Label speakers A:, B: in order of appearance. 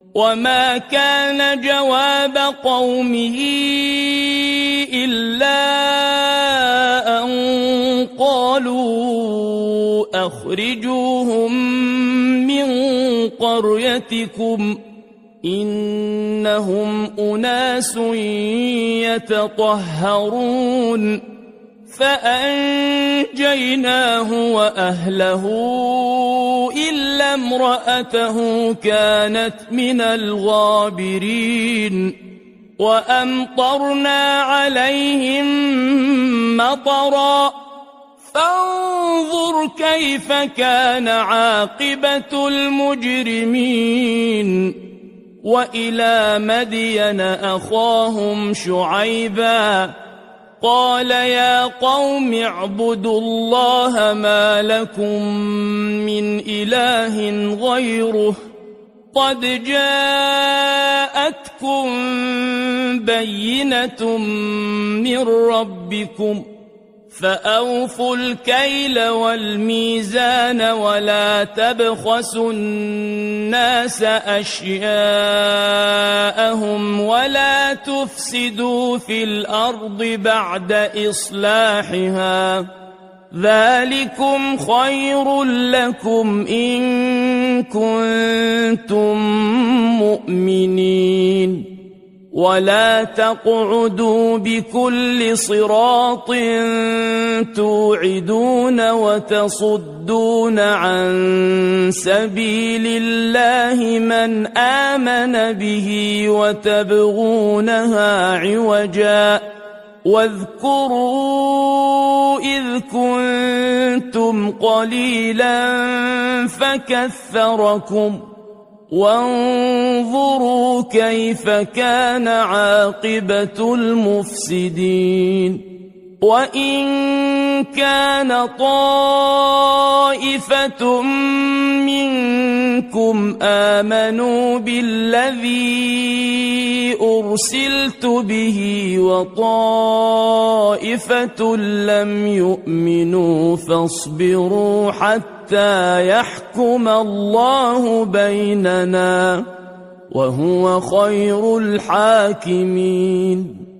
A: وما كان جواب قومه إلا أن قالوا أخرجوهم من قريتكم إنهم أناس يتطهرون فأنجيناه وأهله إلا امرأته كانت من الغابرين وأمطرنا عليهم مطرا فانظر كيف كان عاقبة المجرمين وإلى مدين أخاهم شعيبا قال يا قوم اعبدوا الله ما لكم من إله غيره قد جاءتكم بينة من ربكم فأوفوا الكيل والميزان ولا تبخسوا الناس أشياءهم ولا تفسدوا في الأرض بعد إصلاحها ذلكم خير لكم إن كنتم مؤمنين ولا تقعدوا بكل صراط توعدون وتصدون عن سبيل الله من آمن به وتبغونها عوجا واذكروا إذ كنتم قليلا فكثركم وانظروا كيف كان عاقبة المفسدين وإن كان طائفة منكم آمنوا بالذي أرسلت به وطائفة لم يؤمنوا فاصبروا حتى يحكم الله بيننا وهو خير الحاكمين